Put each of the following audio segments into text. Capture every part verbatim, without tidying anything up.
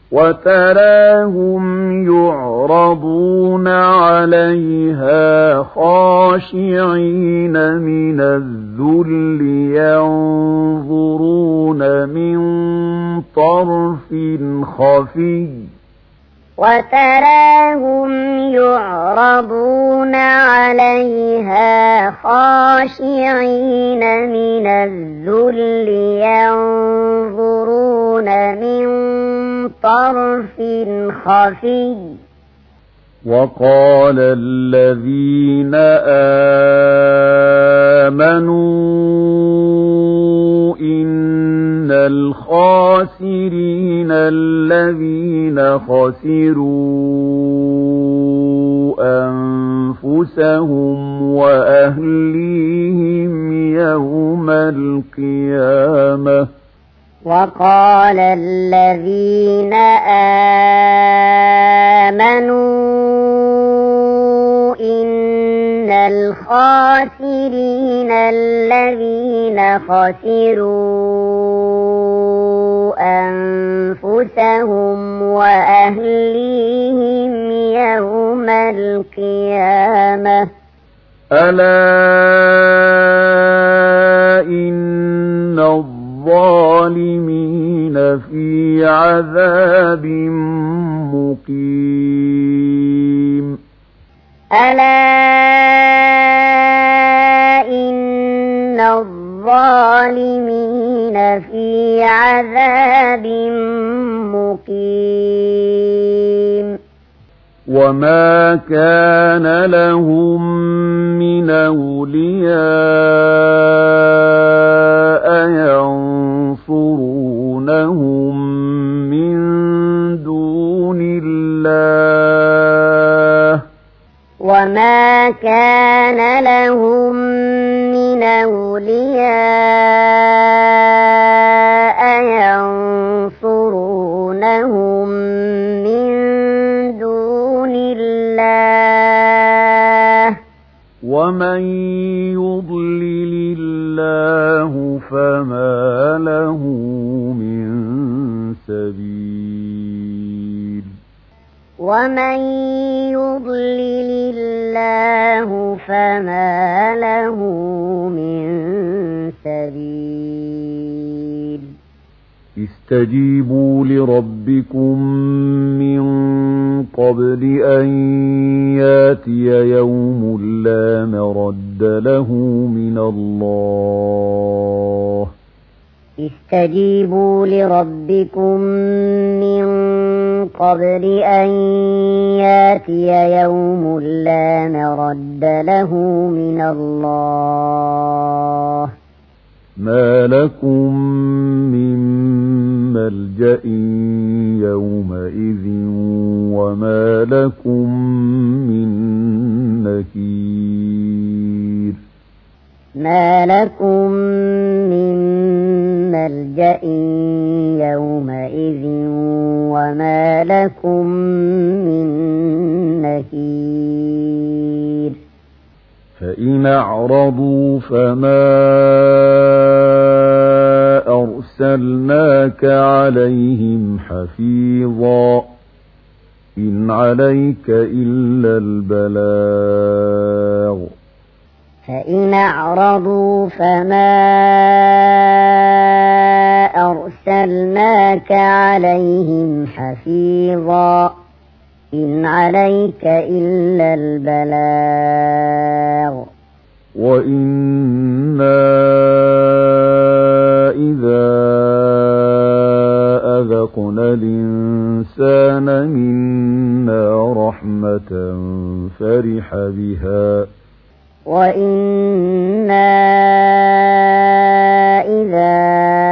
وتراهم يعرضون عليها خاشعين من الذل ينظرون من طرف خفي وتراهم يعرضون عليها خاشعين من الذل ينظرون من طرف خفي وقال الذين آمنوا إن الخاسرين الذين خسروا أنفسهم وأهليهم يوم القيامة وقال الذين آمنوا إن الخاسرين الذين خسروا أنفسهم وأهليهم يوم القيامة ألا إن الظالمين في عذاب مقيم ألا إن الظالمين في عذاب مقيم وما كان لهم من أولياء ينصرونهم من دون الله وما كان لهم من أولياء ينصرونهم من دون الله ومن يضلل الله فما له من سبيل ومن يضلل الله فما له من سبيل استجيبوا لربكم من قبل أن ياتي يوم لا مرد له من الله استجيبوا لربكم من قبل أن ياتي يوم لا مرد له من الله ما لكم من ملجأ يومئذ وما لكم من نكير ما لكم من ملجأ يومئذ وما لكم من نكير فإن أعرضوا فما أرسلناك عليهم حفيظا إن عليك إلا البلاغ فإن أعرضوا فما أرسلناك عليهم حفيظا إن عليك إلا البلاغ وإنا إذا أذقنا الإنسان منا رحمة فرح بها وإنا إذا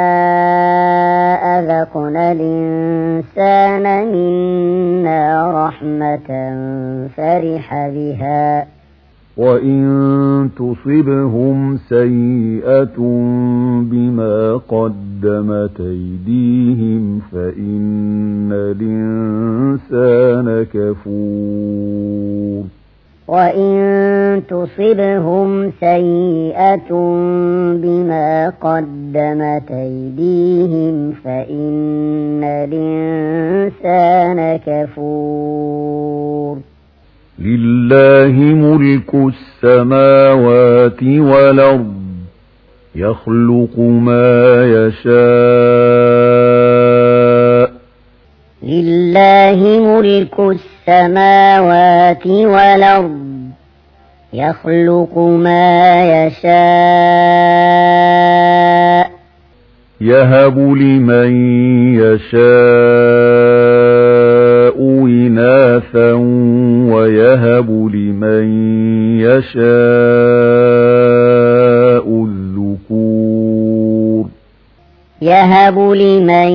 أذقنا الإنسان منا رحمة فرح بها وإن تصبهم سيئة بما قدمت أيديهم فإن الإنسان كفور وإن تصبهم سيئة بما قدمت أيديهم فإن الإنسان كفور لله ملك السماوات والأرض يخلق ما يشاء لله ملك السماوات والأرض يخلق ما يشاء يهب لمن يشاء إناثا ويهب لمن يشاء الذكور يهب لمن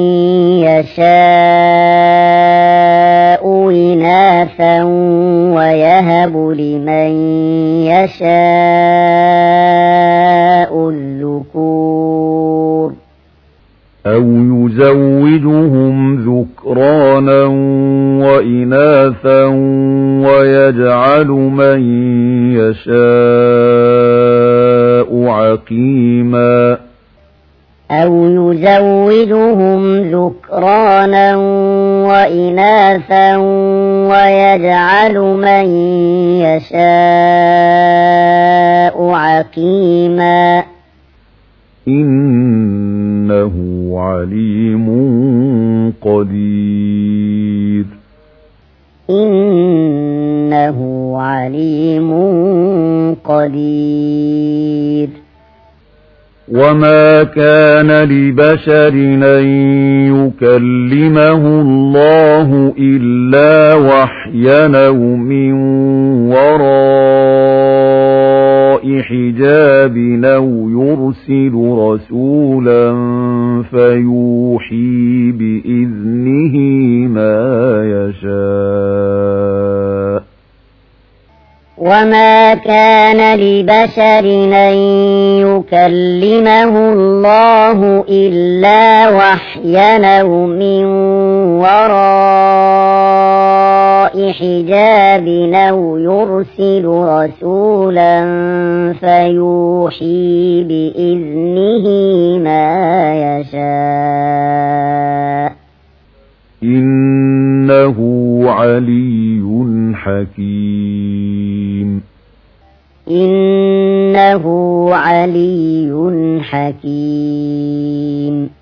يشاء إناثا ويهب لمن يشاء الذكور أو يزوجهم ذكرانا وإناثا ويجعل من يشاء عقيما أو يزوجهم ذكرانا وإناثا ويجعل من يشاء عقيما إنه عليم قدير إنه عليم قدير وما كان لبشر أن يكلمه الله إلا وحيا أو من وراء حجاب أو يرسل رسولا فيوحي بإذنه ما يشاء وما كان لبشر أن يكلمه الله إلا وحيا أو من وراء حجاب أو يرسل رسولا فيوحي بإذنه ما يشاء إنه علي حكيم إنه علي حكيم